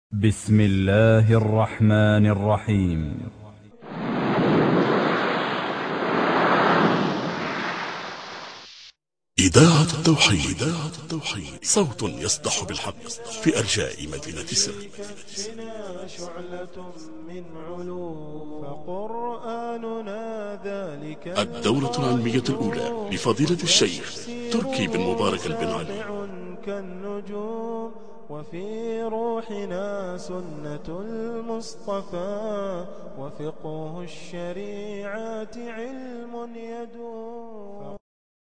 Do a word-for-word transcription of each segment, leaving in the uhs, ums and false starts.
بسم الله الرحمن الرحيم. إذاعة التوحيد. صوت يصدح بالحق في أرجاء مدينة سرت. الدورة العلمية الأولى لفضيلة الشيخ تركي بن مبارك بن علي. كالنجوم وفي روحنا سنة المصطفى وفقه الشريعة علم يدوم.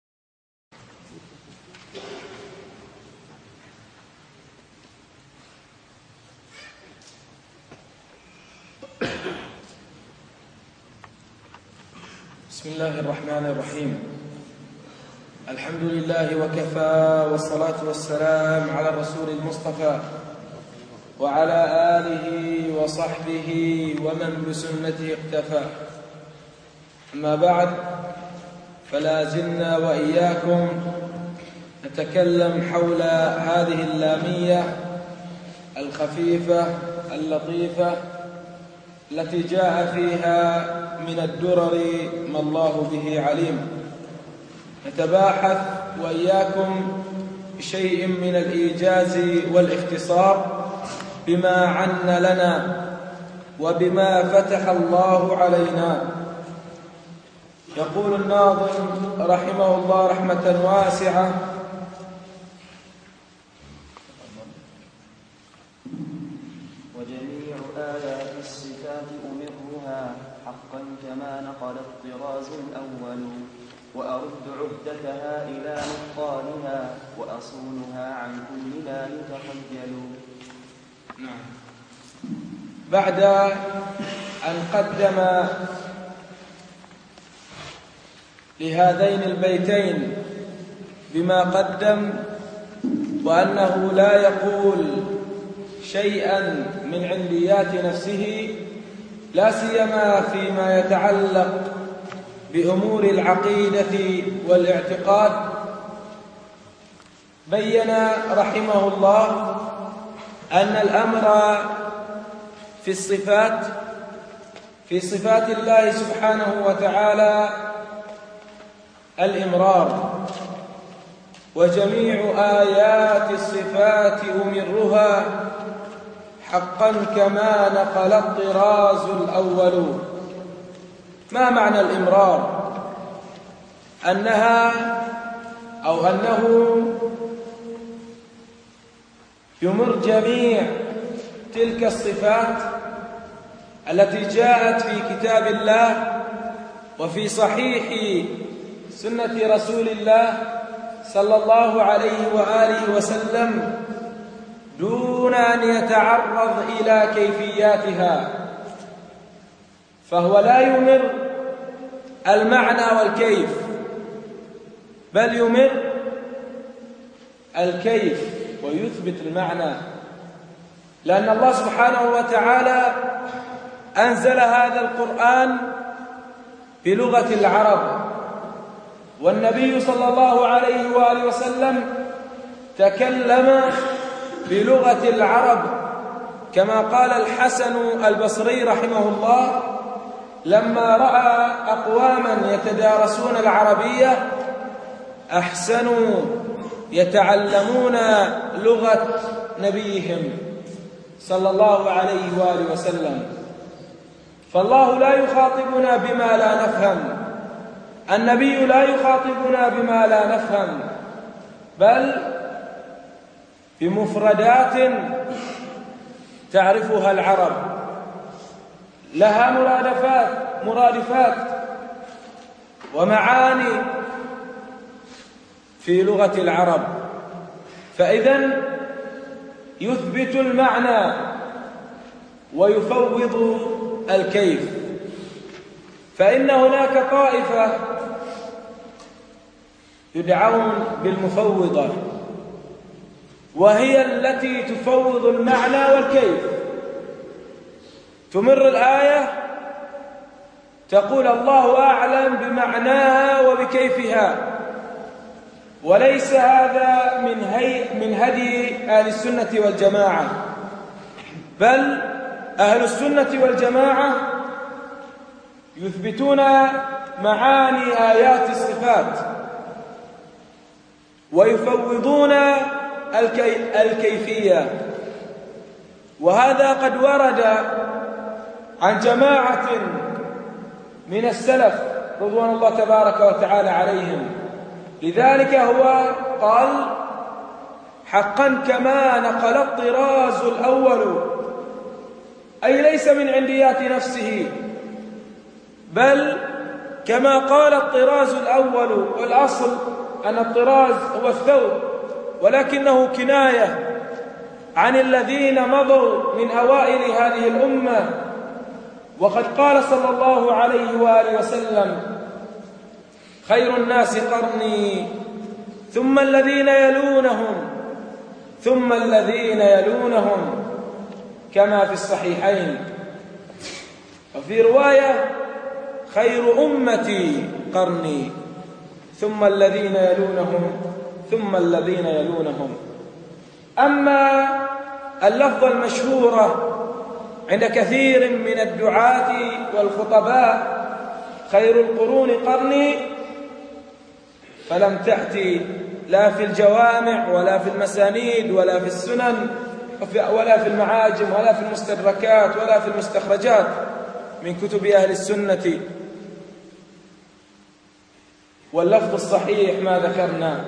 بسم الله الرحمن الرحيم. الحمد لله وكفى، والصلاة والسلام على الرسول المصطفى وعلى آله وصحبه ومن بسنته اقتفى. أما بعد، فلا زلنا وإياكم نتكلم حول هذه اللامية الخفيفة اللطيفة التي جاء فيها من الدرر ما الله به عليم. نتباحث وإياكم بشيء من الإيجاز والاختصار بما عن لنا وبما فتح الله علينا. يقول الناظم رحمه الله رحمة واسعة: وجميع آيات الصفات أمرها حقا كما نقل الطراز الأول، وأرد عهدتها إلى نقالها وأصونها عن كل لا يتخيل. نعم. بعد أن قدم لهذين البيتين بما قدم، وأنه لا يقول شيئا من عليات نفسه، لا سيما فيما يتعلق بأمور العقيدة والاعتقاد، بين رحمه الله أن الأمر في الصفات في صفات الله سبحانه وتعالى الإمرار، وجميع آيات الصفات أمرها حقا كما نقل الطراز الأول. ما معنى الإمرار؟ أنها أو أنه يمر جميع تلك الصفات التي جاءت في كتاب الله وفي صحيح سنة رسول الله صلى الله عليه وآله وسلم دون أن يتعرض إلى كيفياتها، فهو لا يمر المعنى والكيف، بل يمر الكيف ويثبت المعنى، لأن الله سبحانه وتعالى أنزل هذا القرآن بلغة العرب، والنبي صلى الله عليه وآله وسلم تكلم بلغة العرب، كما قال الحسن البصري رحمه الله لما رأى أقواما يتدارسون العربية أحسنوا يتعلمون لغة نبيهم صلى الله عليه وآله وسلم. فالله لا يخاطبنا بما لا نفهم، النبي لا يخاطبنا بما لا نفهم، بل بمفردات تعرفها العرب، لها مرادفات مرادفات ومعاني في لغة العرب، فإذن يثبت المعنى ويفوض الكيف. فإن هناك طائفة يدعون بالمفوضة، وهي التي تفوض المعنى والكيف. تمر الآية تقول الله أعلم بمعناها وبكيفها، وليس هذا من هي من هدي أهل السنة والجماعة، بل أهل السنة والجماعة يثبتون معاني آيات الصفات ويفوضون الكي الكيفية، وهذا قد ورد عن جماعة من السلف رضوان الله تبارك وتعالى عليهم. لذلك هو قال: حقا كما نقل الطراز الأول، أي ليس من عنديات نفسه، بل كما قال الطراز الأول. والأصل أن الطراز هو الثوب، ولكنه كناية عن الذين مضوا من أوائل هذه الأمة. وقد قال صلى الله عليه وآله وسلم: خير الناس قرني ثم الذين يلونهم ثم الذين يلونهم، كما في الصحيحين. وفي رواية: خير أمتي قرني ثم الذين يلونهم ثم الذين يلونهم. أما اللفظة المشهورة عند كثير من الدعاة والخطباء: خير القرون قرني، فلم تأتي لا في الجوامع ولا في المسانيد ولا في السنن ولا في المعاجم ولا في المستدركات ولا في المستخرجات من كتب أهل السنة. واللفظ الصحيح ما ذكرنا.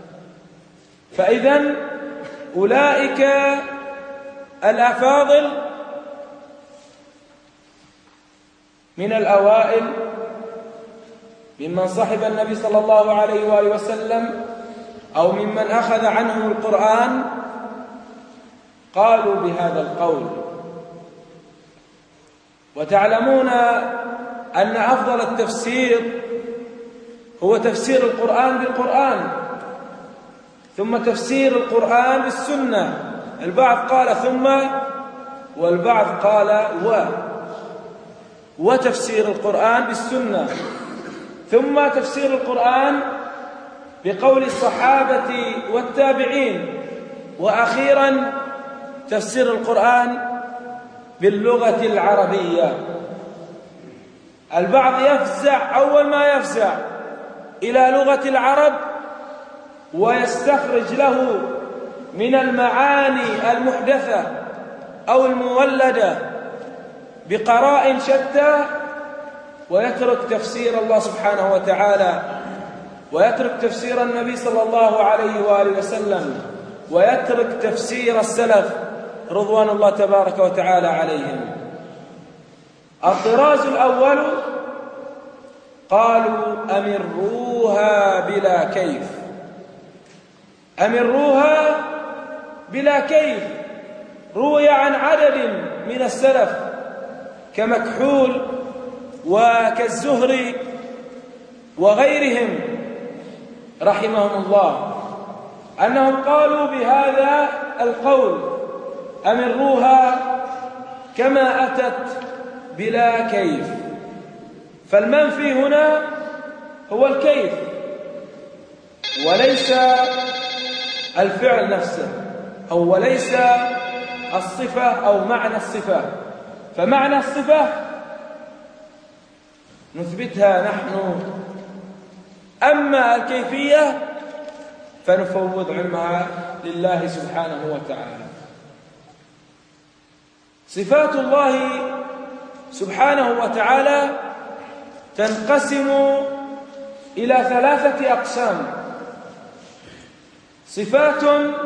فإذن أولئك الأفاضل من الأوائل ممن صحب النبي صلى الله عليه وآله وسلم أو ممن أخذ عنهم القرآن قالوا بهذا القول. وتعلمون أن أفضل التفسير هو تفسير القرآن بالقرآن، ثم تفسير القرآن بالسنة. البعض قال ثم، والبعض قال و وتفسير القرآن بالسنة، ثم تفسير القرآن بقول الصحابة والتابعين، وأخيرا تفسير القرآن باللغة العربية. البعض يفزع أول ما يفزع إلى لغة العرب ويستخرج له من المعاني المحدثة أو المولدة بقراء شتى، ويترك تفسير الله سبحانه وتعالى، ويترك تفسير النبي صلى الله عليه وآله وسلم، ويترك تفسير السلف رضوان الله تبارك وتعالى عليهم. الطراز الأول قالوا: أمروها بلا كيف. أمروها بلا كيف روي عن عدد من السلف كمكحول وكالزهري وغيرهم رحمهم الله أنهم قالوا بهذا القول: أمروها كما أتت بلا كيف. فالمنفي هنا هو الكيف وليس الفعل نفسه، أو وليس الصفة أو معنى الصفة. فمعنى الصفة نثبتها نحن، أما الكيفية فنفوض علمها لله سبحانه وتعالى. صفات الله سبحانه وتعالى تنقسم إلى ثلاثة أقسام: صفات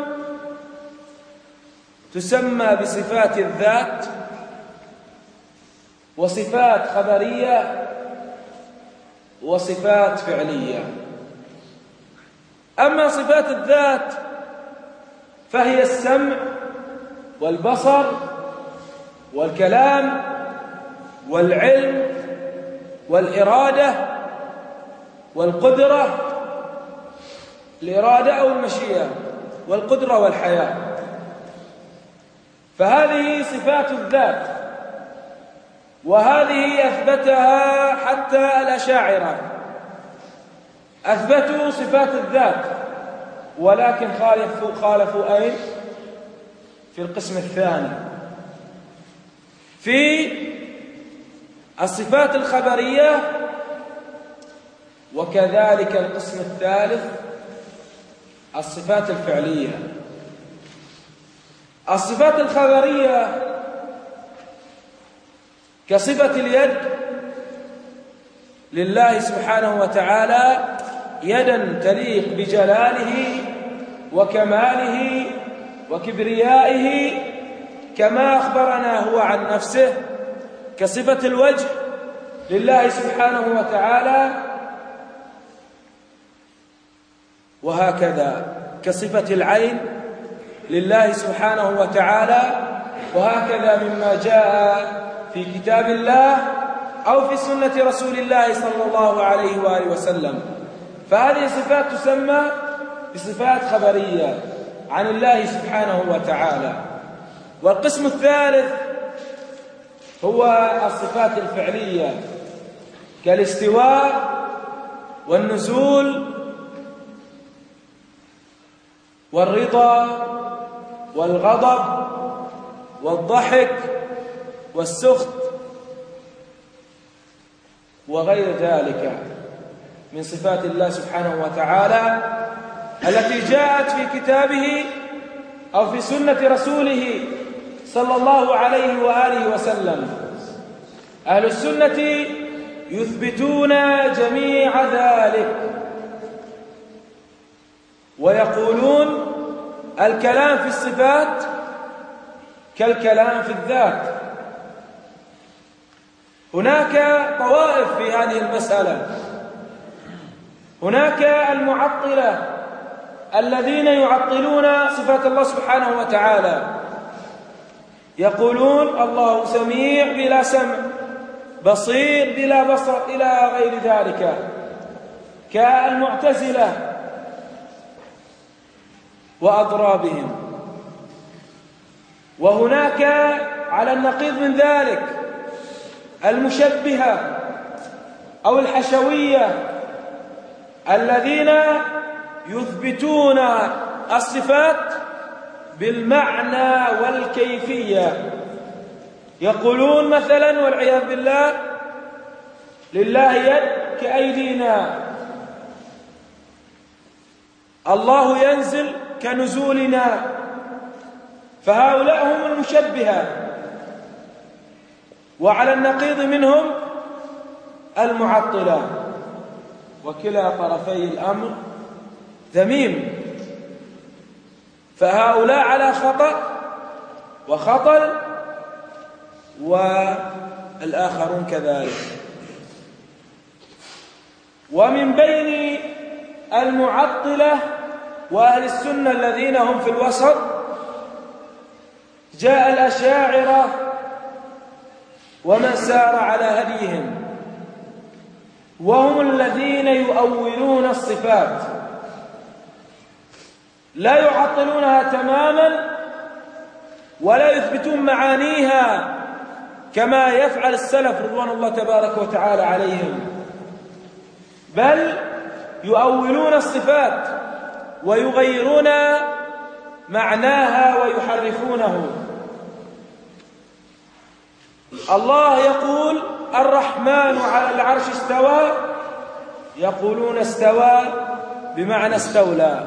تسمى بصفات الذات، وصفات خبرية، وصفات فعلية. أما صفات الذات فهي السمع والبصر والكلام والعلم والإرادة والقدرة، الإرادة أو المشيئة، والقدرة والحياة. فهذه صفات الذات، وهذه أثبتها حتى الأشاعرة، أثبتوا صفات الذات، ولكن خالفوا خالفوا أين؟ في القسم الثاني، في الصفات الخبرية، وكذلك القسم الثالث الصفات الفعلية. الصفات الخبرية كصفة اليد لله سبحانه وتعالى، يدا تليق بجلاله وكماله وكبريائه كما أخبرنا هو عن نفسه، كصفة الوجه لله سبحانه وتعالى، وهكذا كصفة العين لله سبحانه وتعالى، وهكذا مما جاء في كتاب الله أو في سنة رسول الله صلى الله عليه وآله وسلم. فهذه صفات تسمى بصفات خبرية عن الله سبحانه وتعالى. والقسم الثالث هو الصفات الفعلية كالاستواء والنزول والرضا والغضب والضحك والسخط وغير ذلك من صفات الله سبحانه وتعالى التي جاءت في كتابه أو في سنة رسوله صلى الله عليه وآله وسلم. أهل السنة يثبتون جميع ذلك ويقولون الكلام في الصفات كالكلام في الذات. هناك طوائف في هذه المسألة. هناك المعطلة الذين يعطلون صفات الله سبحانه وتعالى، يقولون الله سميع بلا سمع، بصير بلا بصر، إلى غير ذلك، كالمعتزلة وأضرابهم. وهناك على النقيض من ذلك المشبهة أو الحشوية الذين يثبتون الصفات بالمعنى والكيفية. يقولون مثلا والعياذ بالله لله يد كأيدينا، الله ينزل كنزولنا. فهؤلاء هم المشبهة. وعلى النقيض منهم المعطلة، وكلا طرفي الأمر ذميم. فهؤلاء على خطأ وخطل، والآخرون كذلك. ومن بين المعطلة وأهل السنة الذين هم في الوسط جاء الأشاعرة ومن سار على هديهم، وهم الذين يؤولون الصفات، لا يعطلونها تماما ولا يثبتون معانيها كما يفعل السلف رضوان الله تبارك وتعالى عليهم، بل يؤولون الصفات ويغيرون معناها ويحرفونه. الله يقول الرحمن على العرش استوى، يقولون استوى بمعنى استولى.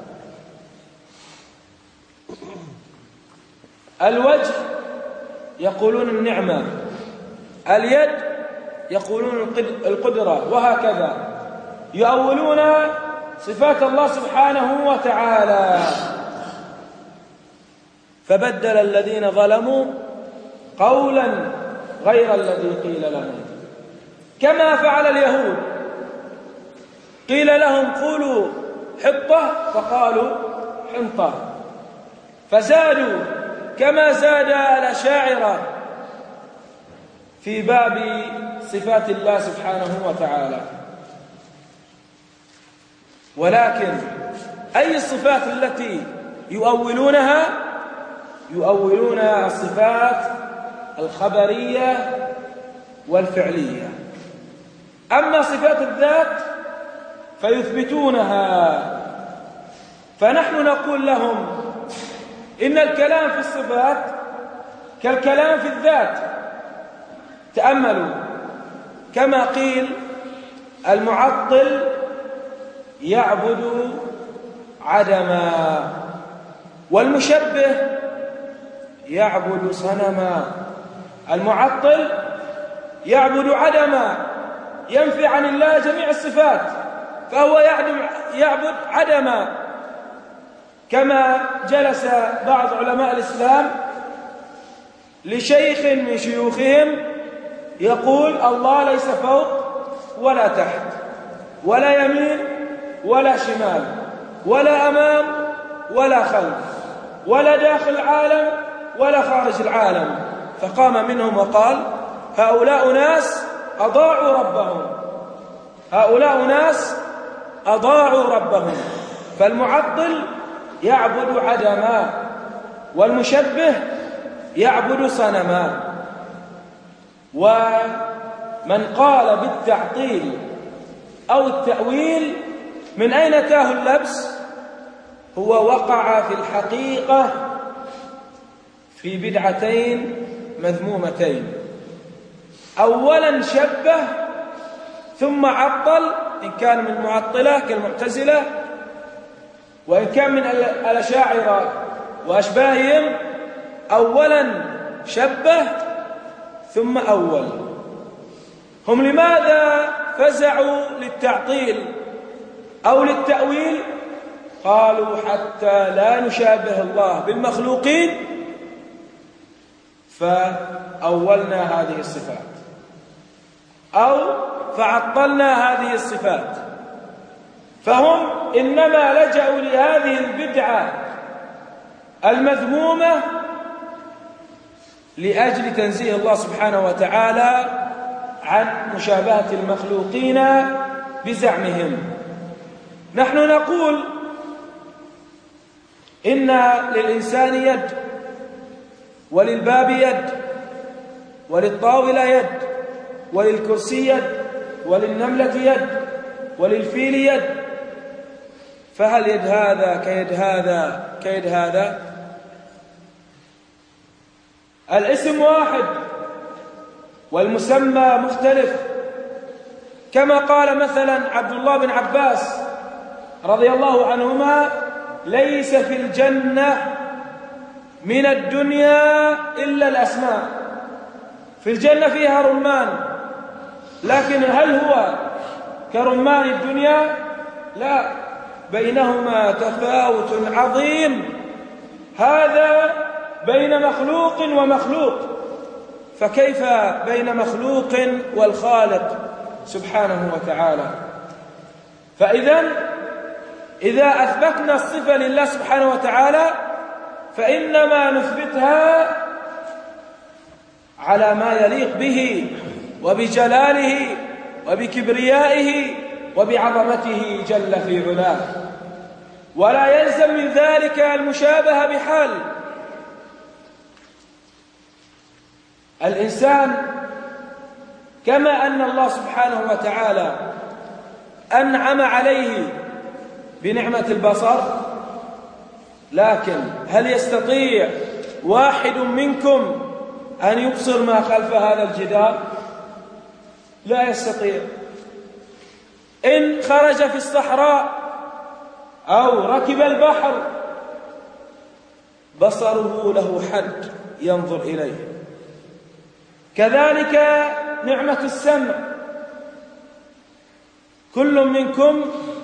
الوجه يقولون النعمة، اليد يقولون القدرة، وهكذا يؤولون صفات الله سبحانه وتعالى. فبدل الذين ظلموا قولا غير الذي قيل لهم، كما فعل اليهود. قيل لهم قولوا حطة فقالوا حنطة، فزادوا كما زاد الأشاعرة في باب صفات الله سبحانه وتعالى. ولكن أي الصفات التي يؤولونها؟ يؤولون الصفات الخبرية والفعلية. أما صفات الذات فيثبتونها. فنحن نقول لهم إن الكلام في الصفات كالكلام في الذات، تأملوا كما قيل المعطل يعبد عدما والمشبه يعبد صنما. المعطل يعبد عدما، ينفي عن الله جميع الصفات، فهو يعبد عدما. كما جلس بعض علماء الإسلام لشيخ من شيوخهم يقول الله ليس فوق ولا تحت ولا يمين ولا شمال ولا أمام ولا خلف ولا داخل العالم ولا خارج العالم. فقام منهم وقال هؤلاء ناس أضاعوا ربهم، هؤلاء ناس أضاعوا ربهم. فالمعطل يعبد عدما والمشبه يعبد صنما. ومن قال بالتعطيل أو التأويل من أين أتاه اللبس؟ هو وقع في الحقيقة في بدعتين مذمومتين. أولا شبه ثم عطل، إن كان من المعطلة كالمعتزلة، وإن كان من الأشاعرة وأشباههم أولا شبه ثم أول. هم لماذا فزعوا للتعطيل أو للتأويل؟ قالوا حتى لا نشابه الله بالمخلوقين فأولنا هذه الصفات أو فعطلنا هذه الصفات. فهم إنما لجأوا لهذه البدعة المذمومة لأجل تنزيه الله سبحانه وتعالى عن مشابهة المخلوقين بزعمهم. نحن نقول إن للإنسان يد، وللباب يد، وللطاولة يد، وللكرسي يد، وللنملة يد، وللفيل يد. فهل يد هذا كيد هذا كيد هذا؟ الاسم واحد والمسمى مختلف. كما قال مثلا عبد الله بن عباس رضي الله عنهما ليس في الجنة من الدنيا إلا الأسماء. في الجنة فيها رمان، لكن هل هو كرمان الدنيا؟ لا، بينهما تفاوت عظيم، هذا بين مخلوق ومخلوق، فكيف بين مخلوق والخالق سبحانه وتعالى؟ فإذا إذا أثبتنا الصفة لله سبحانه وتعالى فإنما نثبتها على ما يليق به وبجلاله وبكبريائه وبعظمته جل في علاه، ولا يلزم من ذلك المشابهة بحال. الإنسان كما أن الله سبحانه وتعالى أنعم عليه بنعمة البصر، لكن هل يستطيع واحد منكم أن يبصر ما خلف هذا الجدار؟ لا يستطيع. إن خرج في الصحراء أو ركب البحر بصره له حد ينظر إليه. كذلك نعمة السمع، كل منكم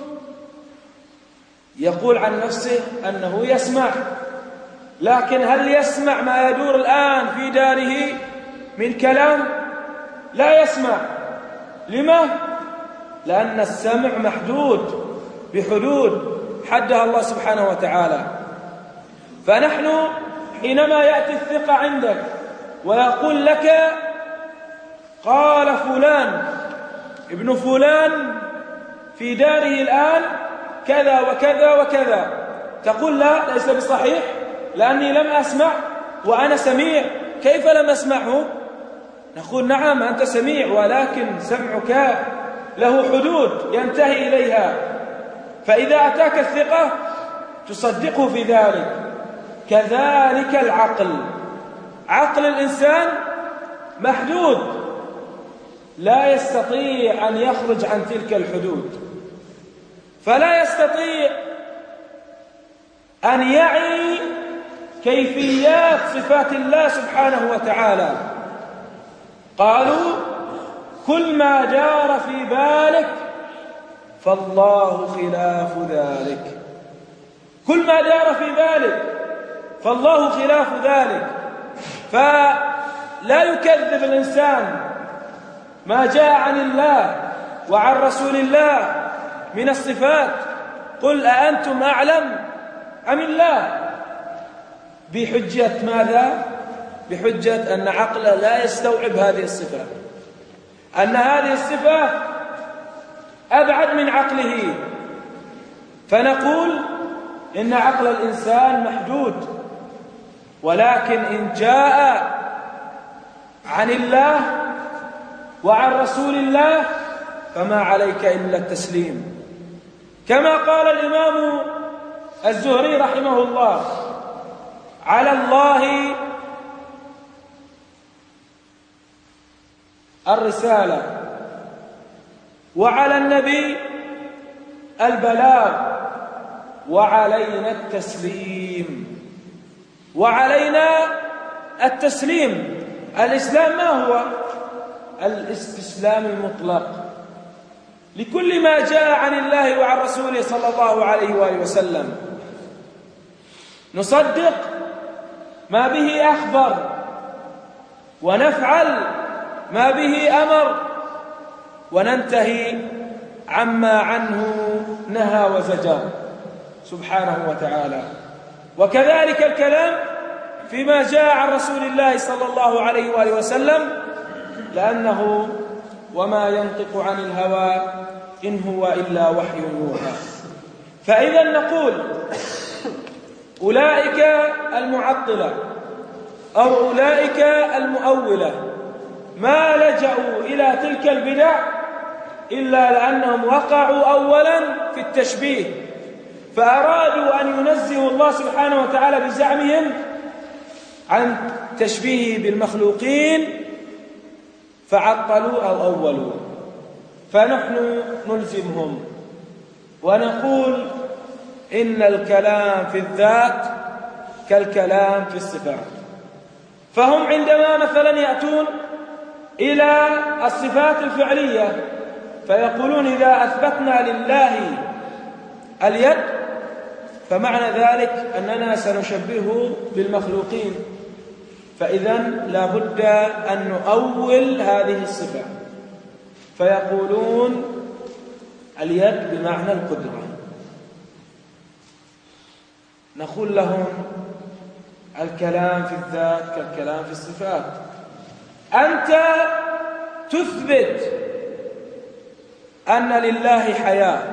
يقول عن نفسه أنه يسمع، لكن هل يسمع ما يدور الآن في داره من كلام؟ لا يسمع. لما؟ لأن السمع محدود بحدود حدها الله سبحانه وتعالى. فنحن حينما يأتي الثقة عندك ويقول لك قال فلان ابن فلان في داره الآن كذا وكذا وكذا، تقول لا، ليس بصحيح لأني لم أسمع وأنا سميع. كيف لم أسمعه؟ نقول نعم أنت سميع، ولكن سمعك له حدود ينتهي إليها، فإذا أتاك الثقة تصدقه في ذلك. كذلك العقل، عقل الإنسان محدود لا يستطيع أن يخرج عن تلك الحدود، فلا يستطيع أن يعي كيفيات صفات الله سبحانه وتعالى. قالوا كل ما جار في بالك فالله خلاف ذلك، كل ما جار في بالك فالله خلاف ذلك. فلا يكذب الإنسان ما جاء عن الله وعن رسول الله من الصفات. قل أأنتم أعلم أم الله؟ بحجة ماذا؟ بحجة أن عقله لا يستوعب هذه الصفات، أن هذه الصفة أبعد من عقله. فنقول إن عقل الإنسان محدود، ولكن إن جاء عن الله وعن رسول الله فما عليك إلا التسليم. كما قال الإمام الزهري رحمه الله: على الله الرسالة وعلى النبي البلاغ وعلينا التسليم. وعلينا التسليم. الإسلام ما هو؟ الاستسلام المطلق لكل ما جاء عن الله وعن رسوله صلى الله عليه وآله وسلم. نصدق ما به أخبر ونفعل ما به أمر وننتهي عما عنه نهى وزجر سبحانه وتعالى. وكذلك الكلام فيما جاء عن رسول الله صلى الله عليه وآله وسلم، لأنه وما ينطق عن الهوى إن هو إلا وحي يوحى. فإذا نقول أولئك المعطلة أو أولئك المؤولة ما لجأوا إلى تلك البدع إلا لأنهم وقعوا أولا في التشبيه، فأرادوا أن ينزهوا الله سبحانه وتعالى بزعمهم عن تشبيهه بالمخلوقين فعطلوا أو أولوا. فنحن نلزمهم ونقول إن الكلام في الذات كالكلام في الصفات. فهم عندما مثلا يأتون إلى الصفات الفعلية فيقولون إذا أثبتنا لله اليد فمعنى ذلك أننا سنشبهه بالمخلوقين، فإذا لا بد أن نؤول هذه الصفة. فيقولون اليد بمعنى القدرة. نقول لهم الكلام في الذات كالكلام في الصفات. أنت تثبت أن لله حياة،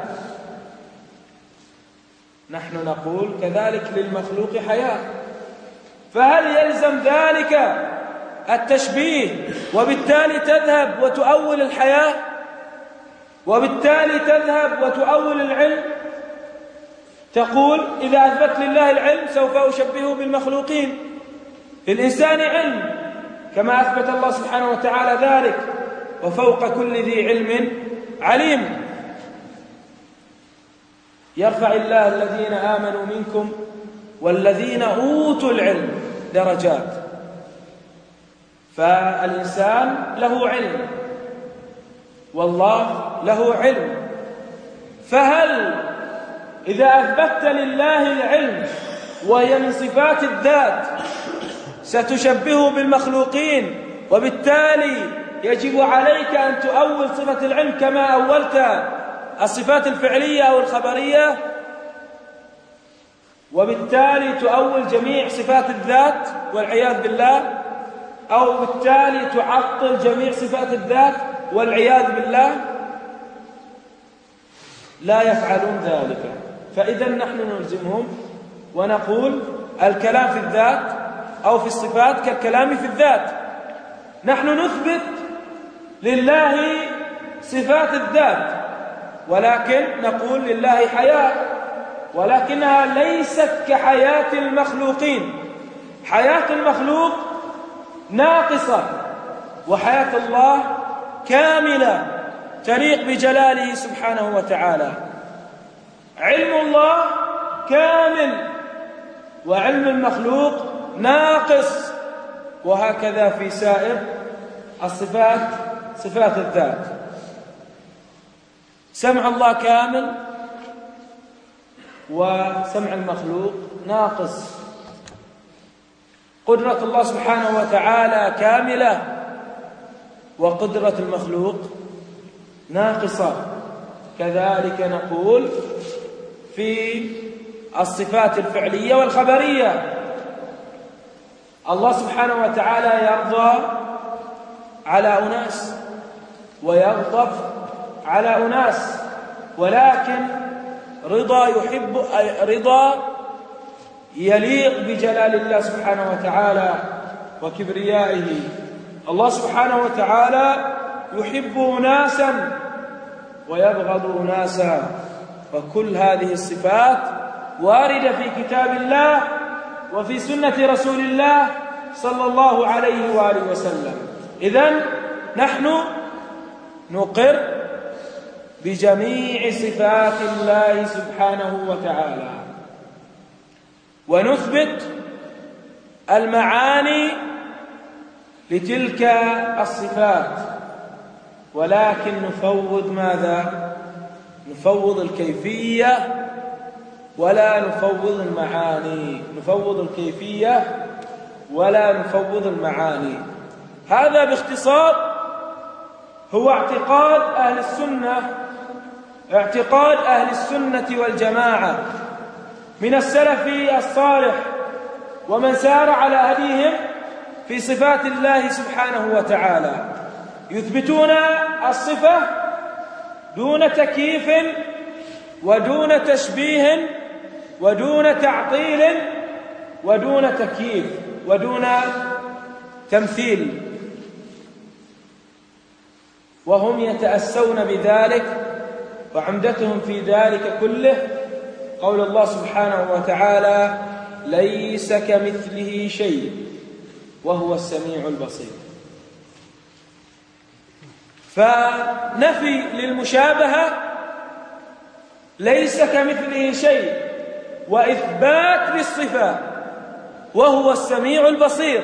نحن نقول كذلك للمخلوق حياة، فهل يلزم ذلك التشبيه وبالتالي تذهب وتؤول الحياة وبالتالي تذهب وتؤول العلم؟ تقول إذا أثبت لله العلم سوف أشبهه بالمخلوقين. للإنسان علم كما أثبت الله سبحانه وتعالى ذلك، وفوق كل ذي علم عليم. يرفع الله الذين آمنوا منكم والذين أوتوا العلم درجات. فالإنسان له علم والله له علم، فهل إذا أثبتت لله العلم وهي من صفات الذات ستشبهه بالمخلوقين، وبالتالي يجب عليك أن تؤول صفة العلم كما أولت الصفات الفعلية أو الخبرية، وبالتالي تؤول جميع صفات الذات والعياذ بالله، أو بالتالي تعطل جميع صفات الذات والعياذ بالله. لا يفعلون ذلك. فإذا نحن نلزمهم ونقول الكلام في الذات أو في الصفات كالكلام في الذات. نحن نثبت لله صفات الذات، ولكن نقول لله حياة، ولكنها ليست كحياة المخلوقين. حياة المخلوق ناقصة وحياة الله كاملة تليق بجلاله سبحانه وتعالى. علم الله كامل وعلم المخلوق ناقص، وهكذا في سائر الصفات، صفات الذات. سمع الله كامل وسمع المخلوق ناقص. قدرة الله سبحانه وتعالى كاملة وقدرة المخلوق ناقصة. كذلك نقول في الصفات الفعلية والخبرية. الله سبحانه وتعالى يرضى على أناس ويغضب على أناس، ولكن رضا يحب رضا يليق بجلال الله سبحانه وتعالى وكبريائه. الله سبحانه وتعالى يحب أناسا ويبغض أناسا، وكل هذه الصفات واردة في كتاب الله وفي سنة رسول الله صلى الله عليه وآله وسلم. إذن نحن نقر بجميع صفات الله سبحانه وتعالى ونثبت المعاني لتلك الصفات، ولكن نفوض ماذا؟ نفوض الكيفية ولا نفوض المعاني. نفوض الكيفية ولا نفوض المعاني. هذا باختصار هو اعتقاد أهل السنة، اعتقاد أهل السنة والجماعة من السلف الصالح ومن سار على هديهم في صفات الله سبحانه وتعالى. يثبتون الصفة دون تكييف ودون تشبيه ودون تعطيل ودون تكييف ودون تمثيل، وهم يتأسون بذلك، وعمدتهم في ذلك كله قول الله سبحانه وتعالى: ليس كمثله شيء وهو السميع البصير. فنفي للمشابهة ليس كمثله شيء، وإثبات للصفة وهو السميع البصير.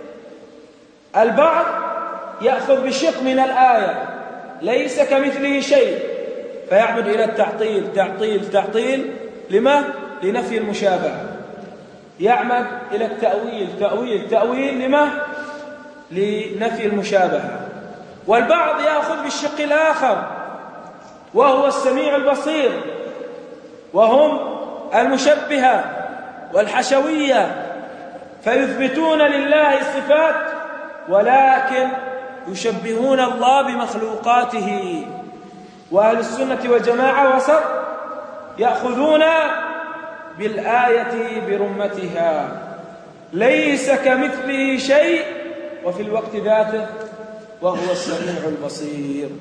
البعض يأخذ بشق من الآية ليس كمثله شيء فيعمد إلى التعطيل، تعطيل تعطيل لما؟ لنفي المشابهة. يعمد إلى التأويل، تأويل تأويل لما؟ لنفي المشابهة. والبعض يأخذ بالشق الآخر وهو السميع البصير، وهم المشبهة والحشوية، فيثبتون لله الصفات ولكن يشبهون الله بمخلوقاته. وأهل السنة والجماعة وسط، يأخذون بالآية برمتها، ليس كمثله شيء، وفي الوقت ذاته وهو السميع البصير.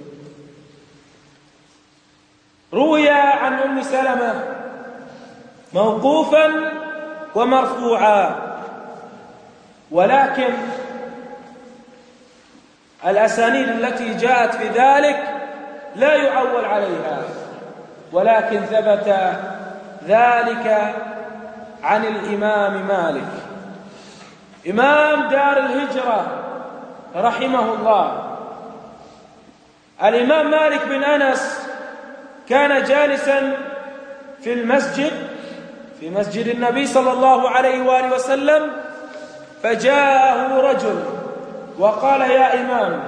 روي عن أم سلمة موقوفا ومرفوعا، ولكن الأسانيد التي جاءت في ذلك لا يعول عليها، ولكن ثبت ذلك عن الإمام مالك إمام دار الهجرة رحمه الله. الإمام مالك بن أنس كان جالسا في المسجد، في مسجد النبي صلى الله عليه وآله وسلم، فجاءه رجل وقال: يا إمام،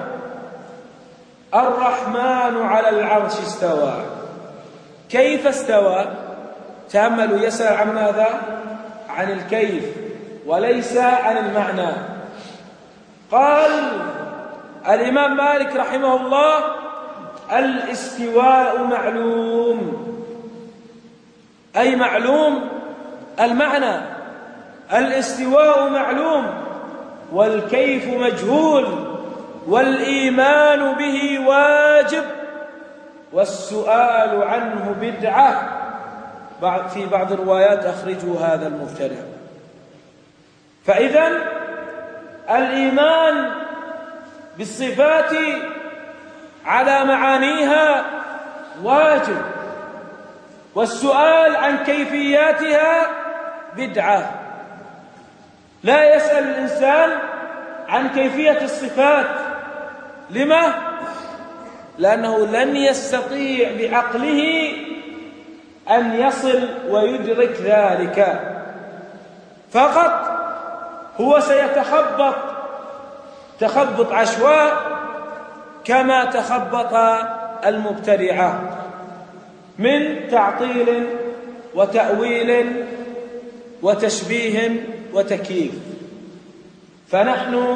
الرحمن على العرش استوى. كيف استوى؟ تأملوا، يسأل عن ماذا؟ عن الكيف وليس عن المعنى. قال الإمام مالك رحمه الله: الاستواء معلوم، أي معلوم المعنى. الاستواء معلوم والكيف مجهول، والإيمان به واجب، والسؤال عنه بدعة. في بعض الروايات أخرجوا هذا المبتدأ. فإذن الإيمان بالصفات على معانيها واجب، والسؤال عن كيفياتها بدعة. لا يسأل الإنسان عن كيفية الصفات. لما؟ لأنه لن يستطيع بعقله أن يصل ويدرك ذلك، فقط هو سيتخبط تخبط عشواء كما تخبط المبتدعة من تعطيل وتأويل وتشبيه وتكييف. فنحن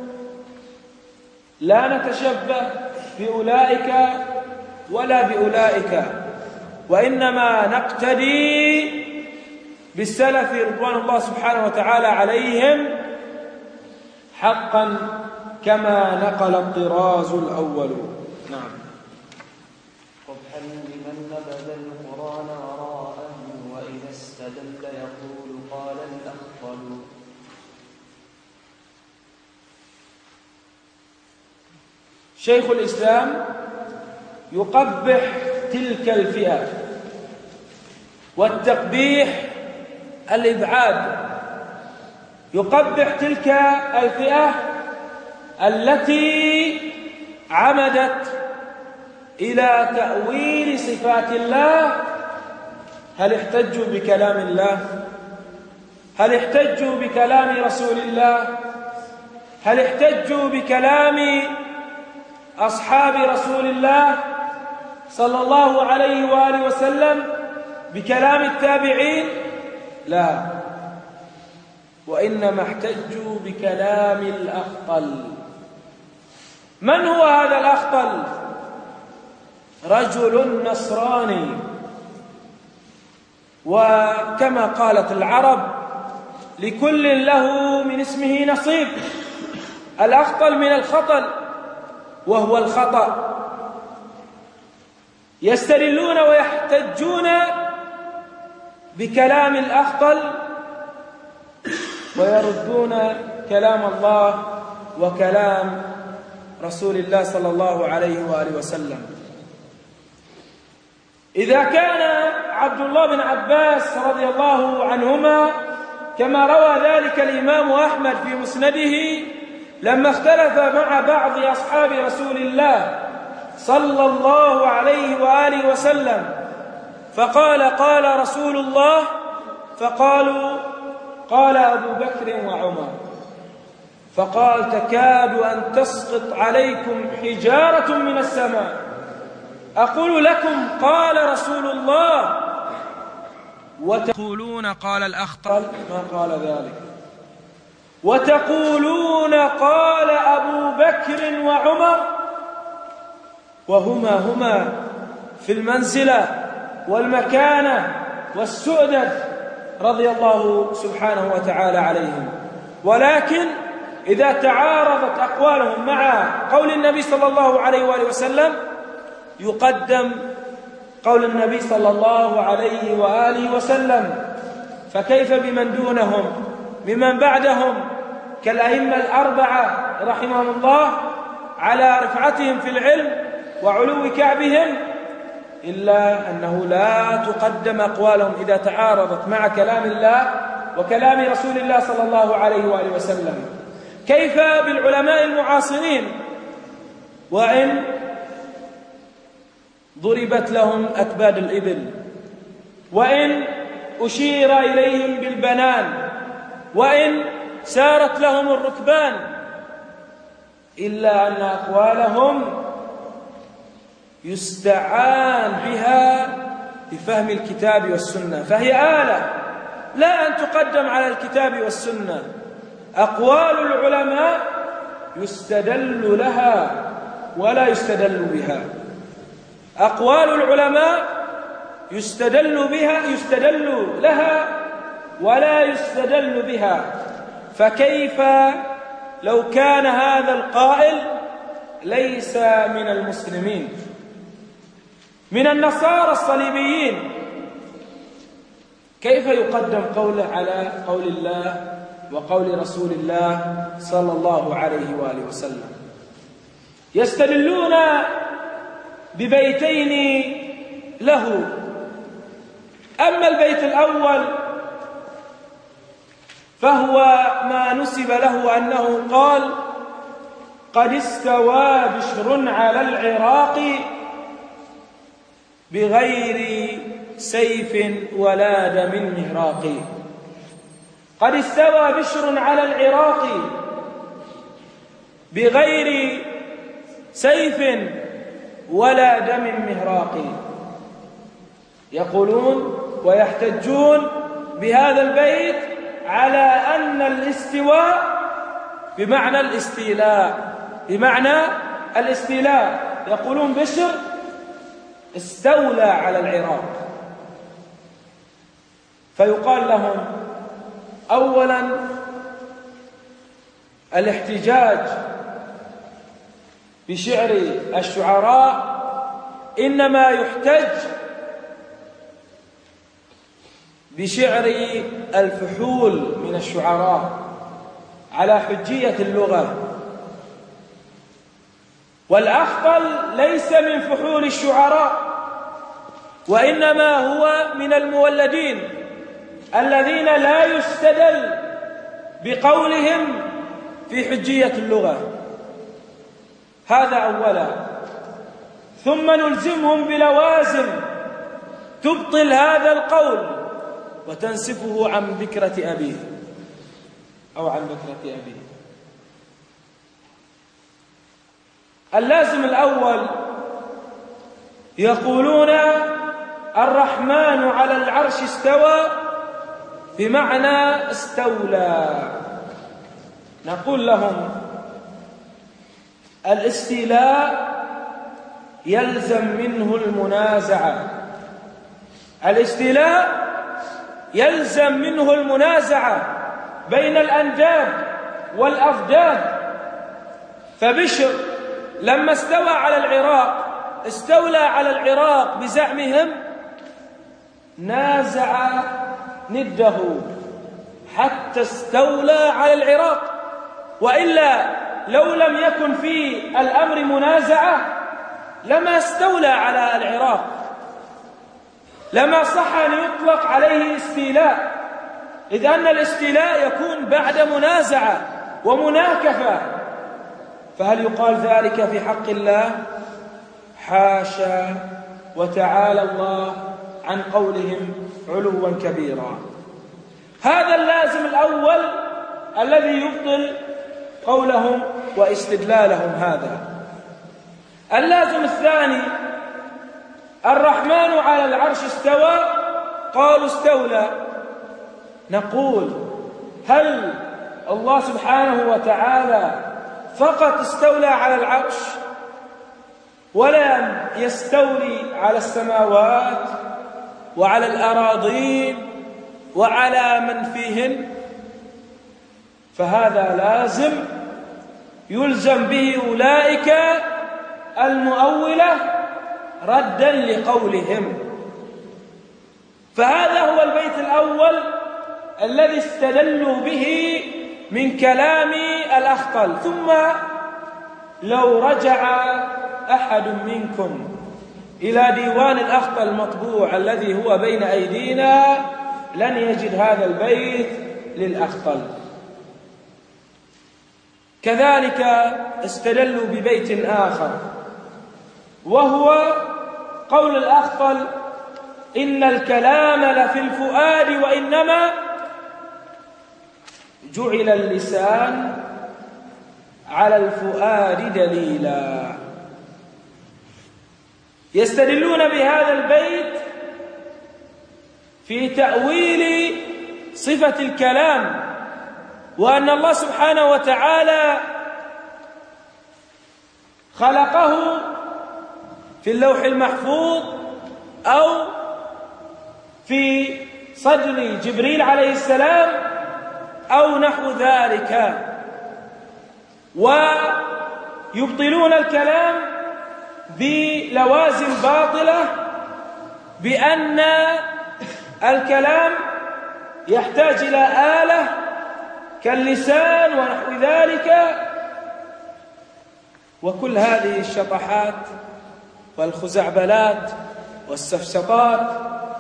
لا نتشبه بأولئك ولا بأولئك، وإنما نقتدي بالسلف رضوان الله سبحانه وتعالى عليهم حقا كما نقل الطراز الأول. نعم. قبحا لمن نبذ القرآن وراءه وإذا استدل يقول قال الأخطل. شيخ الإسلام يقبح تلك الفئة، والتقبيح الإبعاد. يقبح تلك الفئة التي عمدت إلى تأويل صفات الله. هل احتجوا بكلام الله؟ هل احتجوا بكلام رسول الله؟ هل احتجوا بكلام أصحاب رسول الله صلى الله عليه وآله وسلم؟ بكلام التابعين؟ لا، وإنما احتجوا بكلام الأخطل. من هو هذا الأخطل؟ رجل نصراني، وكما قالت العرب لكل له من اسمه نصيب. الأخطل من الخطل وهو الخطأ. يستدلون ويحتجون بكلام الأخطل ويردون كلام الله وكلام رسول الله صلى الله عليه وآله وسلم. إذا كان عبد الله بن عباس رضي الله عنهما كما روى ذلك الإمام أحمد في مسنده لما اختلف مع بعض أصحاب رسول الله صلى الله عليه وآله وسلم فقال قال رسول الله، فقالوا قال أبو بكر وعمر، فقال تكاد أن تسقط عليكم حجارة من السماء، أقول لكم قال رسول الله وتقولون قال الأخطل، ما قال ذلك، وتقولون قال أبو بكر وعمر، وهما هما في المنزلة والمكانة والسؤدد رضي الله سبحانه وتعالى عليهم. ولكن إذا تعارضت أقوالهم مع قول النبي صلى الله عليه وآله وسلم يقدم قول النبي صلى الله عليه وآله وسلم. فكيف بمن دونهم ممن بعدهم كالأئمة الأربعة رحمهم الله على رفعتهم في العلم وعلو كعبهم، إلا أنه لا تقدم أقوالهم إذا تعارضت مع كلام الله وكلام رسول الله صلى الله عليه وآله وسلم. كيف بالعلماء المعاصرين وإن ضربت لهم أكباد الإبل، وإن أشير إليهم بالبنان، وإن سارت لهم الركبان، إلا أن أقوالهم يستعان بها لفهم الكتاب والسنة، فهي آلة لا أن تقدم على الكتاب والسنة. أقوال العلماء يستدل لها ولا يستدل بها. أقوال العلماء يستدل بها يستدل لها ولا يستدل بها. فكيف لو كان هذا القائل ليس من المسلمين، من النصارى الصليبيين، كيف يقدم قوله على قول الله وقول رسول الله صلى الله عليه وآله وسلم؟ يستدلون ببيتين له. أما البيت الأول فهو ما نسب له أنه قال: قد استوى بشر على العراق بغير سيف ولا دم مهراق. قد استوى بشر على العراق بغير سيف ولا دم مهراق. يقولون ويحتجون بهذا البيت على أن الاستواء بمعنى الاستيلاء، بمعنى الاستيلاء. يقولون بشر استولى على العراق. فيقال لهم: أولا الاحتجاج بشعر الشعراء إنما يحتج بشعر الفحول من الشعراء على حجية اللغة، والأخطل ليس من فحول الشعراء، وإنما هو من المولدين الذين لا يستدل بقولهم في حجية اللغة. هذا أولا. ثم نلزمهم بلوازم تبطل هذا القول وتنسفه عن بكرة أبيه أو عن بكرة أبيه. اللازم الأول: يقولون الرحمن على العرش استوى بمعنى استولى. نقول لهم: الاستيلاء يلزم منه المنازعة. الاستيلاء يلزم منه المنازعة بين الأنداد والأفداد. فبشر لما استوى على العراق استولى على العراق بزعمهم، نازع نده حتى استولى على العراق. وإلا لو لم يكن في الأمر منازعة لما استولى على العراق، لما صح أن يطلق عليه استيلاء، إذ أن الاستيلاء يكون بعد منازعة ومناكفة. فهل يقال ذلك في حق الله؟ حاشا وتعالى الله عن قولهم علوا كبيرا. هذا اللازم الأول الذي يبطل قولهم واستدلالهم. هذا اللازم الثاني: الرحمن على العرش استوى، قالوا استولى. نقول: هل الله سبحانه وتعالى فقط استولى على العرش ولم يستولي على السماوات وعلى الأراضين وعلى من فيهن؟ فهذا لازم يلزم به أولئك المؤولة ردا لقولهم. فهذا هو البيت الأول الذي استدلوا به من كلام الأخطل. ثم لو رجع أحد منكم إلى ديوان الأخطل المطبوع الذي هو بين أيدينا لن يجد هذا البيت للأخطل. كذلك استدلوا ببيت آخر، وهو قول الأخطل: إن الكلام لفي الفؤاد وإنما جعل اللسان على الفؤاد دليلا. يستدلون بهذا البيت في تأويل صفة الكلام، وأن الله سبحانه وتعالى خلقه في اللوح المحفوظ أو في صدر جبريل عليه السلام أو نحو ذلك. ويبطلون الكلام بلوازم باطلة، بأن الكلام يحتاج إلى آلة كاللسان ونحو ذلك. وكل هذه الشطحات والخزعبلات والسفسطات،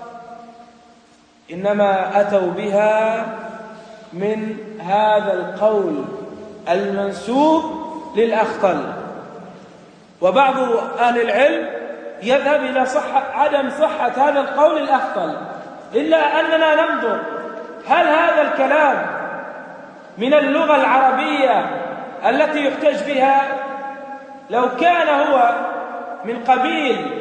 إنما أتوا بها من هذا القول المنسوب للأخطل. وبعض أهل العلم يذهب إلى صحة عدم صحة هذا القول الأخطل، إلا أننا ننظر هل هذا الكلام من اللغة العربية التي يحتج بها؟ لو كان هو من قبيل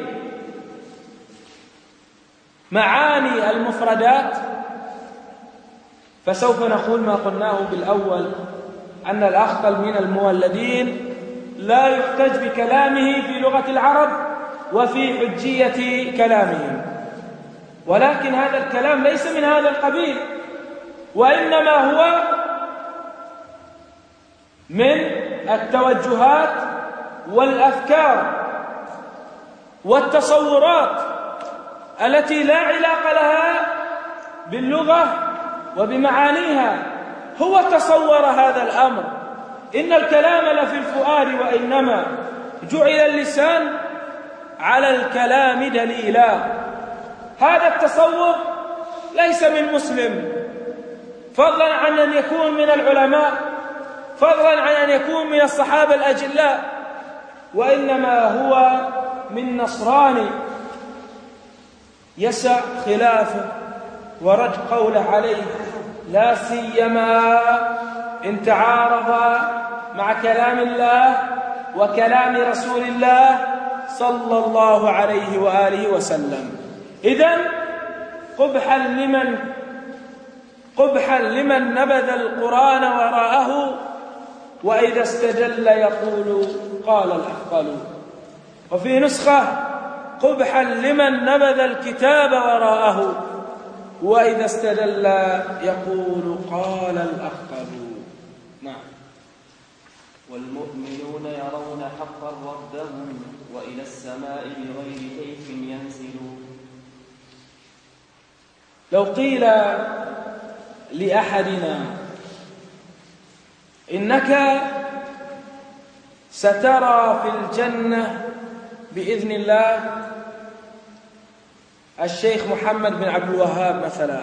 معاني المفردات فسوف نقول ما قلناه بالأول، أن الأخطل من المولدين لا يحتج بكلامه في لغة العرب وفي حجية كلامهم، ولكن هذا الكلام ليس من هذا القبيل، وإنما هو من التوجهات والأفكار والتصورات التي لا علاقة لها باللغة وبمعانيها. هو تصور هذا الأمر، إن الكلام لفي الفؤاد وإنما جعل اللسان على الكلام دليلا. هذا التصور ليس من مسلم، فضلا عن أن يكون من العلماء، فضلا عن أن يكون من الصحابة الأجلاء، وإنما هو من نصراني يسع خلافه ورد قوله عليه، لا سيما إن تعارض مع كلام الله وكلام رسول الله صلى الله عليه وآله وسلم. إذن قبحا لمن قبحا لمن نبذ القرآن وراءه وإذا استدل يقول قال الأخطل. وفي نسخة قبحا لمن نبذ الكتاب وراءه وإذا استدل يقول قال الأخطل. نعم. والمؤمنون يرون حقا ربهم وإلى السماء بغير كيف ينزلون. لو قيل لأحدنا إنك سترى في الجنة بإذن الله الشيخ محمد بن عبد الوهاب مثلا،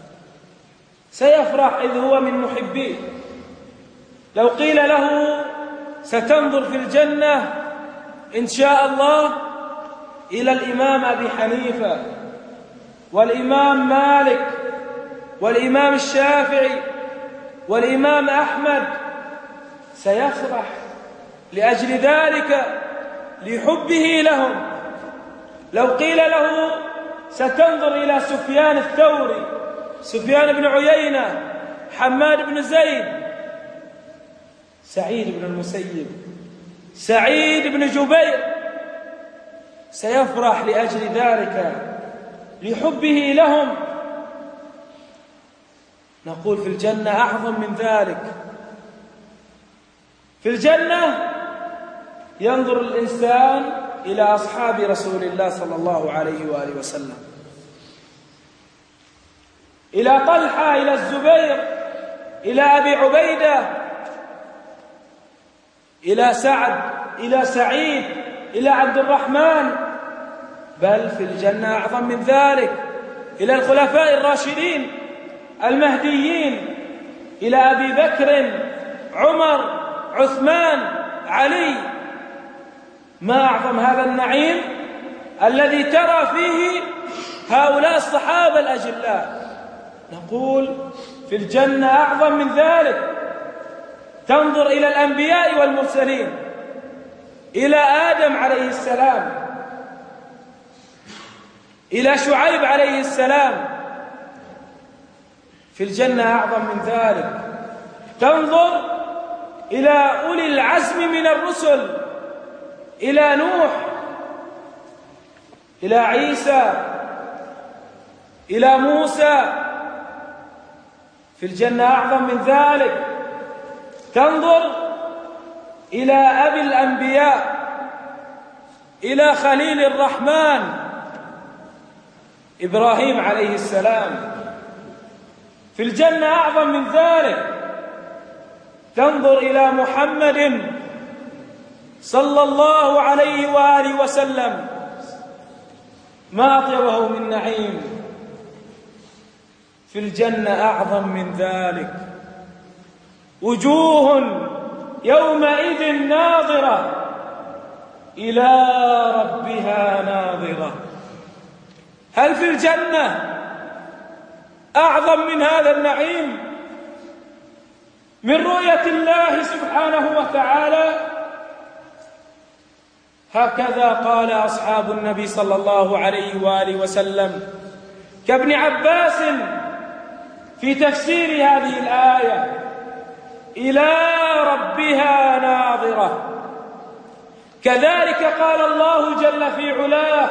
سيفرح إذ هو من محبيه. لو قيل له ستنظر في الجنة إن شاء الله إلى الإمام أبي حنيفة والإمام مالك والإمام الشافعي والإمام أحمد، سيفرح لأجل ذلك لحبه لهم. لو قيل له ستنظر إلى سفيان الثوري، سفيان بن عيينة، حماد بن زيد، سعيد بن المسيب، سعيد بن جبير، سيفرح لأجل ذلك لحبه لهم. نقول في الجنة أعظم من ذلك. في الجنة ينظر الإنسان إلى أصحاب رسول الله صلى الله عليه وآله وسلم، إلى طلحة، إلى الزبير، إلى أبي عبيدة، إلى سعد، إلى سعيد، إلى عبد الرحمن، بل في الجنة أعظم من ذلك إلى الخلفاء الراشدين المهديين، إلى أبي بكر، عمر، عثمان، علي. ما أعظم هذا النعيم الذي ترى فيه هؤلاء الصحابة الأجلاء. نقول في الجنة أعظم من ذلك. تنظر إلى الأنبياء والمرسلين، إلى آدم عليه السلام، إلى شعيب عليه السلام. في الجنة أعظم من ذلك. تنظر إلى أولي العزم من الرسل، إلى نوح، إلى عيسى، إلى موسى. في الجنة أعظم من ذلك. تنظر إلى أبي الأنبياء، إلى خليل الرحمن إبراهيم عليه السلام. في الجنة أعظم من ذلك. تنظر إلى محمد صلى الله عليه وآله وسلم ما أطيبه من نعيم في الجنة أعظم من ذلك. وجوه يومئذ ناظرة إلى ربها ناظرة. هل في الجنة أعظم من هذا النعيم من رؤية الله سبحانه وتعالى؟ هكذا قال أصحاب النبي صلى الله عليه وآله وسلم كابن عباس في تفسير هذه الآية: إلى ربها ناظرة. كذلك قال الله جل في علاه: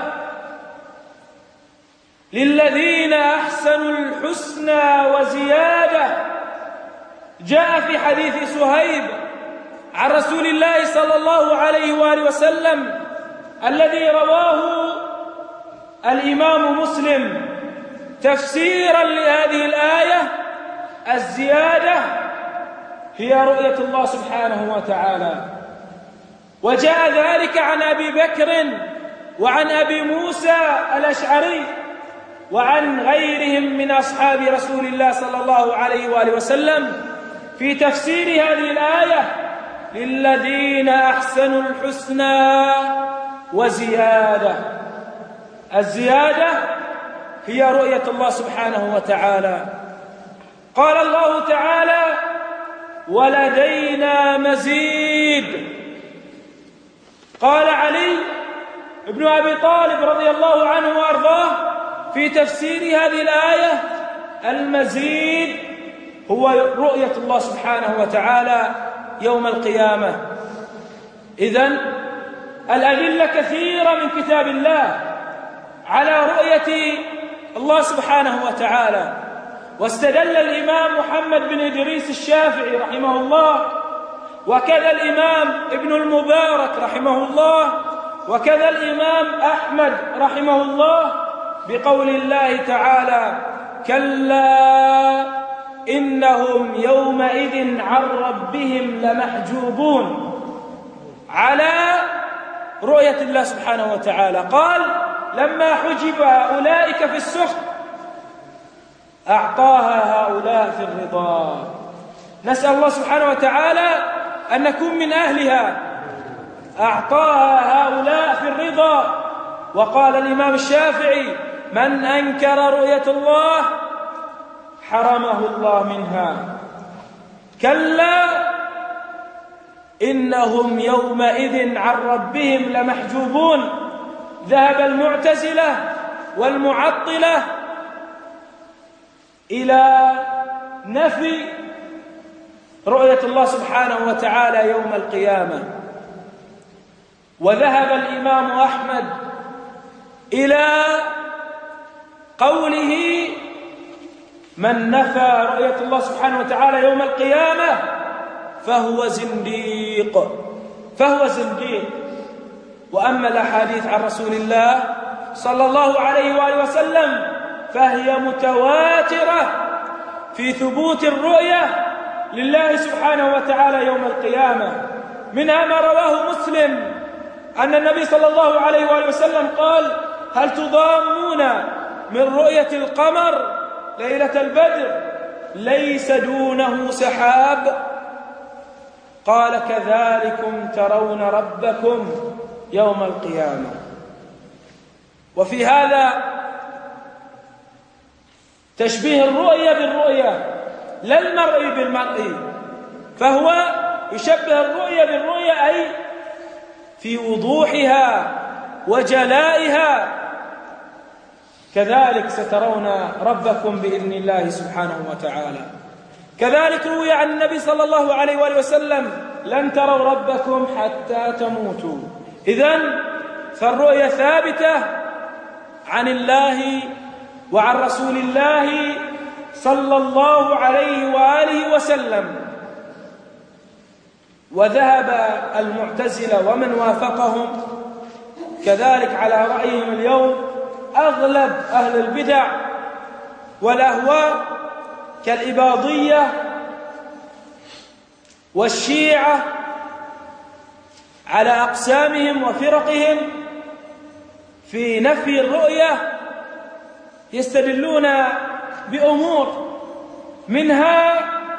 للذين أحسنوا الحسنى وزيادة. جاء في حديث سهيب عن رسول الله صلى الله عليه وآله وسلم الذي رواه الإمام مسلم تفسيرا لهذه الآية: الزيادة هي رؤية الله سبحانه وتعالى. وجاء ذلك عن أبي بكر وعن أبي موسى الأشعري وعن غيرهم من أصحاب رسول الله صلى الله عليه وآله وسلم في تفسير هذه الآية: للذين أحسنوا الحسنى وزيادة. الزيادة هي رؤية الله سبحانه وتعالى. قال الله تعالى: ولدينا مزيد. قال علي بن أبي طالب رضي الله عنه وأرضاه في تفسير هذه الآية: المزيد هو رؤية الله سبحانه وتعالى يوم القيامة. إذن الأدلة كثيرة من كتاب الله على رؤية الله سبحانه وتعالى. واستدل الإمام محمد بن إدريس الشافعي رحمه الله، وكذا الإمام ابن المبارك رحمه الله، وكذا الإمام أحمد رحمه الله بقول الله تعالى: كلا إنهم يومئذ عن ربهم لمحجوبون، على رؤية الله سبحانه وتعالى. قال: لما حجب أولئك في السخط أعطاها هؤلاء في الرضا. نسأل الله سبحانه وتعالى أن نكون من أهلها. أعطاها هؤلاء في الرضا. وقال الإمام الشافعي: من أنكر رؤية الله حرمه الله منها. كلا إنهم يومئذ عن ربهم لمحجوبون. ذهب المعتزلة والمعطلة إلى نفي رؤية الله سبحانه وتعالى يوم القيامة. وذهب الإمام أحمد إلى قوله: من نفى رؤية الله سبحانه وتعالى يوم القيامة فهو زنديق فهو زنديق. وأما الأحاديث عن رسول الله صلى الله عليه وآله وسلم فهي متواترة في ثبوت الرؤية لله سبحانه وتعالى يوم القيامة. منها ما رواه مسلم أن النبي صلى الله عليه وآله وسلم قال: هل تضامون من رؤية القمر ليلة البدر ليس دونه سحاب؟ قال: كذلكم ترون ربكم يوم القيامة. وفي هذا تشبيه الرؤية بالرؤية لا المرء بالمرء، فهو يشبه الرؤية بالرؤية أي في وضوحها وجلائها. كذلك سترون ربكم بإذن الله سبحانه وتعالى. كذلك روي عن النبي صلى الله عليه وآله وسلم: لن تروا ربكم حتى تموتوا. إذن فالرؤية ثابتة عن الله وعن رسول الله صلى الله عليه وآله وسلم. وذهب المعتزلة ومن وافقهم كذلك على رأيهم اليوم أغلب أهل البدع والأهواء كالإباضية والشيعة على أقسامهم وفرقهم، في نفي الرؤية يستدلون بأمور، منها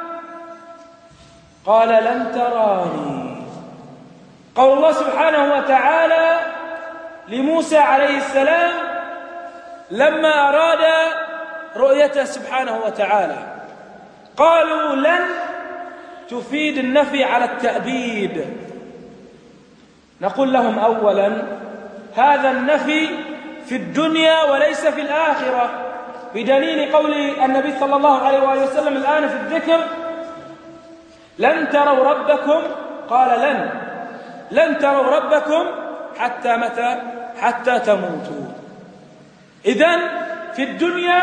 قال لن تراني، قول الله سبحانه وتعالى لموسى عليه السلام لما أراد رؤيته سبحانه وتعالى، قالوا لن تفيد النفي على التأبيد. نقول لهم أولا هذا النفي في الدنيا وليس في الآخرة، بدليل قول النبي صلى الله عليه وآله وسلم الآن في الذكر لن تروا ربكم، قال لن لن تروا ربكم حتى متى؟ حتى تموتوا. إذن في الدنيا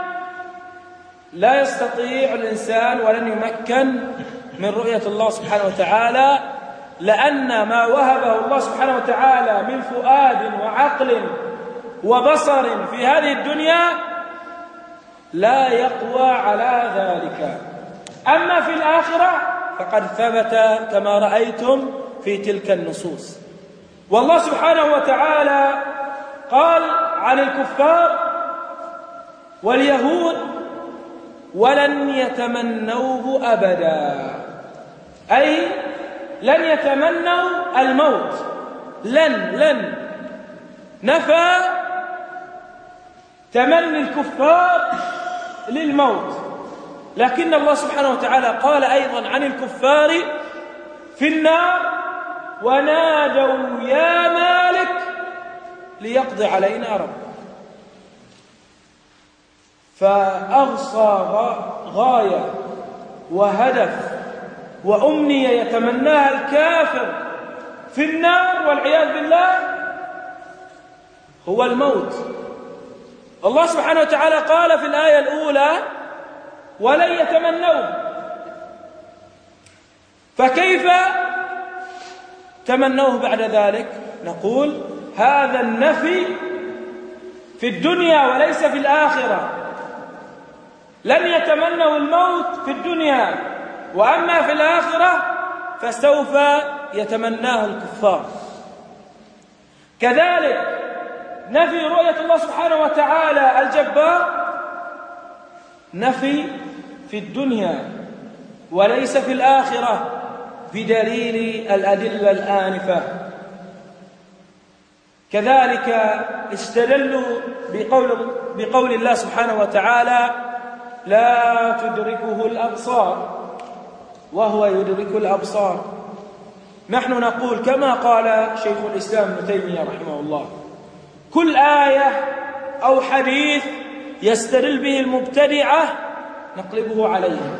لا يستطيع الإنسان ولن يمكن من رؤية الله سبحانه وتعالى، لأن ما وهبه الله سبحانه وتعالى من فؤاد وعقل وبصر في هذه الدنيا لا يقوى على ذلك. أما في الآخرة فقد ثبت كما رأيتم في تلك النصوص. والله سبحانه وتعالى قال عن الكفار واليهود ولن يتمنوه أبدا، أي لن يتمنوا الموت، لن لن نفى تمني الكفار للموت. لكن الله سبحانه وتعالى قال أيضا عن الكفار في النار ونادوا يا مالك ليقضي علينا ربك. فأغصى غاية وهدف وأمنية يتمناها الكافر في النار والعياذ بالله هو الموت. الله سبحانه وتعالى قال في الآية الأولى ولن يتمنوه، فكيف تمنوه بعد ذلك؟ نقول هذا النفي في الدنيا وليس في الآخرة. لن يتمنوا الموت في الدنيا، وأما في الآخرة فسوف يتمناه الكفار. كذلك نفي رؤية الله سبحانه وتعالى الجبار نفي في الدنيا وليس في الآخرة، بدليل الأدلة الآنفة. كذلك استدلوا بقول, بقول الله سبحانه وتعالى لا تدركه الأبصار وهو يدرك الأبصار. نحن نقول كما قال شيخ الإسلام ابن تيمية رحمه الله كل آية أو حديث يستدل به المبتدعة نقلبه عليه.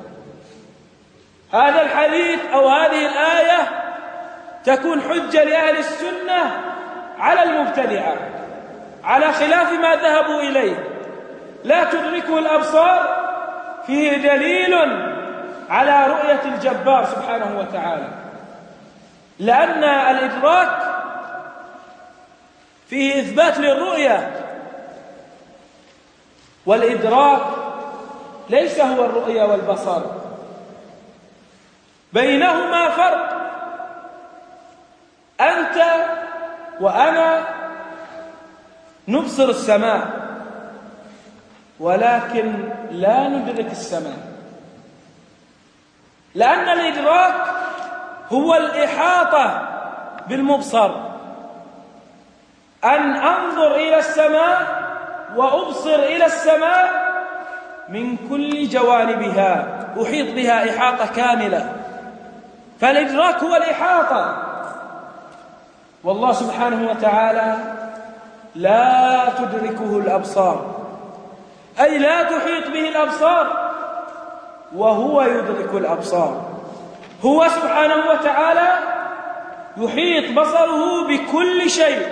هذا الحديث أو هذه الآية تكون حجة لأهل السنة على المبتدعة على خلاف ما ذهبوا إليه. لا تدركه الأبصار فيه دليل على رؤية الجبار سبحانه وتعالى، لأن الإدراك فيه إثبات للرؤية، والإدراك ليس هو الرؤية والبصر، بينهما فرق. أنت وأنا نبصر السماء ولكن لا ندرك السماء، لأن الإدراك هو الإحاطة بالمبصر، أن أنظر إلى السماء وأبصر إلى السماء من كل جوانبها، أحيط بها إحاطة كاملة. فالإدراك هو الإحاطة، والله سبحانه وتعالى لا تدركه الأبصار، أي لا تحيط به الأبصار وهو يدرك الأبصار. هو سبحانه وتعالى يحيط بصره بكل شيء.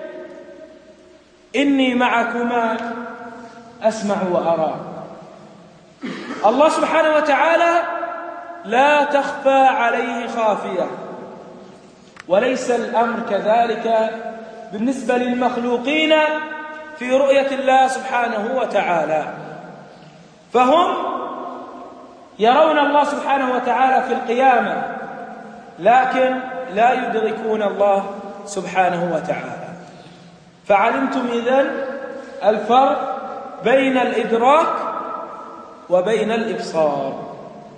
إني معكما أسمع وأرى. الله سبحانه وتعالى لا تخفى عليه خافية، وليس الأمر كذلك بالنسبة للمخلوقين في رؤية الله سبحانه وتعالى. فهم يرون الله سبحانه وتعالى في القيامة لكن لا يدركون الله سبحانه وتعالى. فعلمتم إذن الفرق بين الإدراك وبين الإبصار.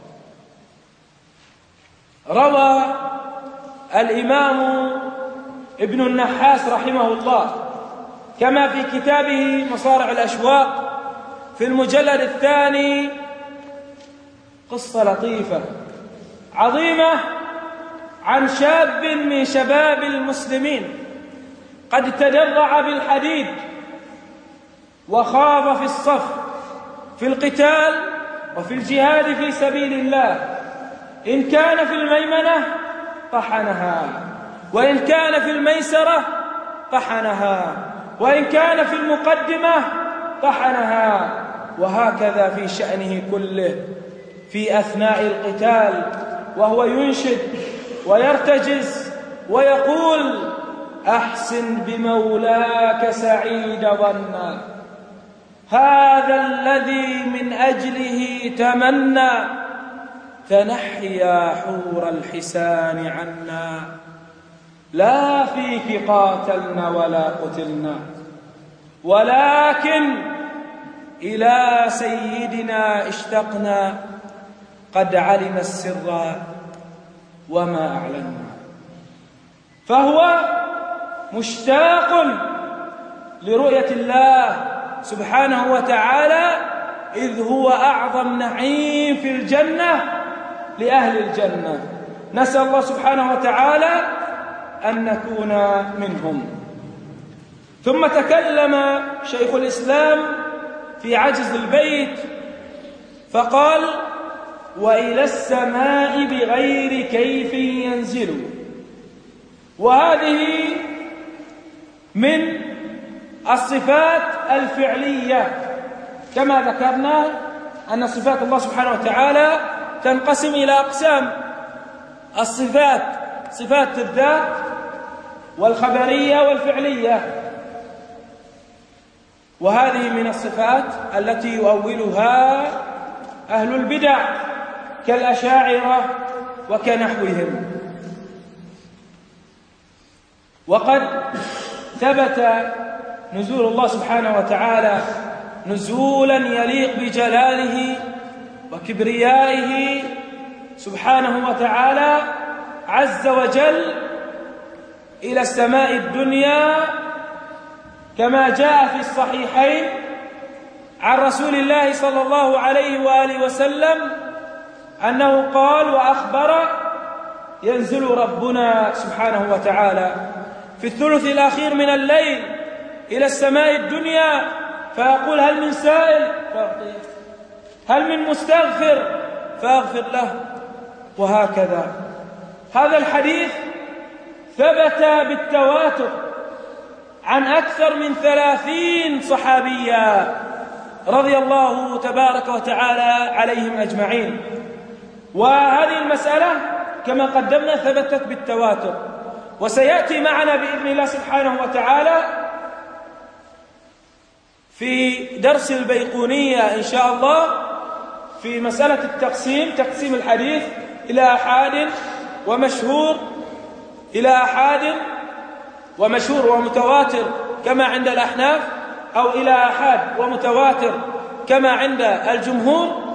روى الإمام ابن النحاس رحمه الله كما في كتابه مصارع الأشواق في المجلد الثاني قصة لطيفة عظيمة عن شاب من شباب المسلمين قد تدرع بالحديد وخاض في الصف في القتال وفي الجهاد في سبيل الله. إن كان في الميمنة طحنها، وإن كان في الميسرة طحنها، وإن كان في المقدمة طحنها، وهكذا في شأنه كله في أثناء القتال وهو ينشد ويرتجز ويقول: أحسن بمولاك سعيد ظنا، هذا الذي من أجله تمنى، تنحيا حور الحسان عنا، لا فيك قاتلنا ولا قتلنا، ولكن إلى سيدنا اشتقنا، قد علم السر وما أعلنا. فهو مشتاق لرؤية الله سبحانه وتعالى، إذ هو أعظم نعيم في الجنة لأهل الجنة. نسأل الله سبحانه وتعالى أن نكون منهم. ثم تكلم شيخ الإسلام في عجز البيت فقال: وإلى السماء بغير كيف ينزل. وهذه من الصفات الفعلية، كما ذكرنا أن صفات الله سبحانه وتعالى تنقسم إلى أقسام: الصفات صفات الذات والخبرية والفعلية، وهذه من الصفات التي يؤولها أهل البدع كالأشاعرة وكنحوهم. وقد ثبت نزول الله سبحانه وتعالى نزولا يليق بجلاله وكبريائه سبحانه وتعالى عز وجل إلى السماء الدنيا، كما جاء في الصحيحين عن رسول الله صلى الله عليه وآله وسلم أنه قال وأخبر: ينزل ربنا سبحانه وتعالى في الثلث الأخير من الليل إلى السماء الدنيا فيقول: هل من سائل فأعطيه، هل من مستغفر فأغفر له، وهكذا. هذا الحديث ثبت بالتواتر عن أكثر من ثلاثين صحابيا رضي الله تبارك وتعالى عليهم أجمعين. وهذه المسألة كما قدمنا ثبتت بالتواتر، وسيأتي معنا بإذن الله سبحانه وتعالى في درس البيقونية إن شاء الله في مسألة التقسيم، تقسيم الحديث إلى أحاد ومشهور، إلى أحاد ومشهور ومتواتر كما عند الأحناف، أو إلى أحاد ومتواتر كما عند الجمهور.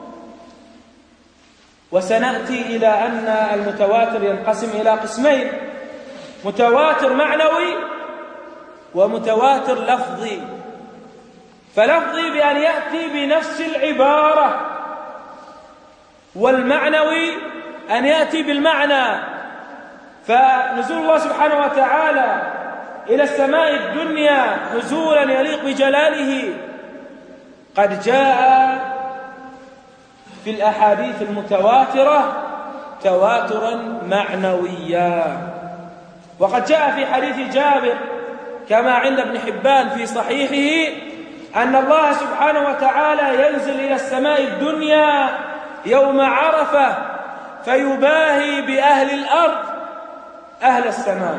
وسنأتي إلى أن المتواتر ينقسم إلى قسمين: متواتر معنوي ومتواتر لفظي. فلفظي بأن يأتي بنفس العبارة، والمعنوي أن يأتي بالمعنى. فنزول الله سبحانه وتعالى إلى السماء الدنيا نزولا يليق بجلاله قد جاء في الأحاديث المتواترة تواترا معنويا. وقد جاء في حديث جابر كما عند ابن حبان في صحيحه أن الله سبحانه وتعالى ينزل إلى السماء الدنيا يوم عرفة فيباهي بأهل الأرض أهل السماء.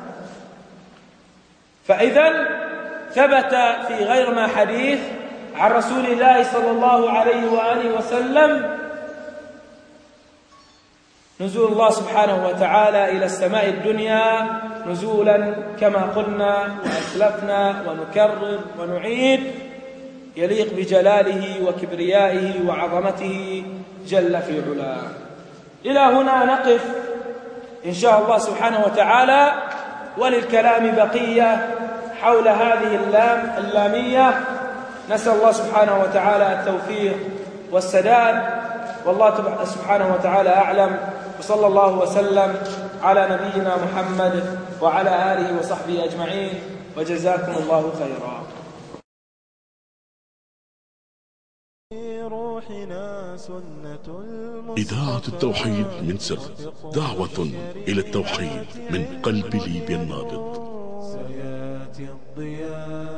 فإذا ثبت في غير ما حديث عن رسول الله صلى الله عليه وآله وسلم نزول الله سبحانه وتعالى إلى السماء الدنيا نزولا كما قلنا وأسلفنا ونكرر ونعيد يليق بجلاله وكبريائه وعظمته جل في علاه. إلى هنا نقف إن شاء الله سبحانه وتعالى، وللكلام بقية حول هذه اللام اللامية. نسأل الله سبحانه وتعالى التوفيق والسداد، والله سبحانه وتعالى أعلم. وصلى الله وسلم على نبينا محمد وعلى آله وصحبه أجمعين، وجزاكم الله خيرا. إذاعة التوحيد من سر، دعوة إلى التوحيد من قلب ليبيا النابض. سيأتي الضياء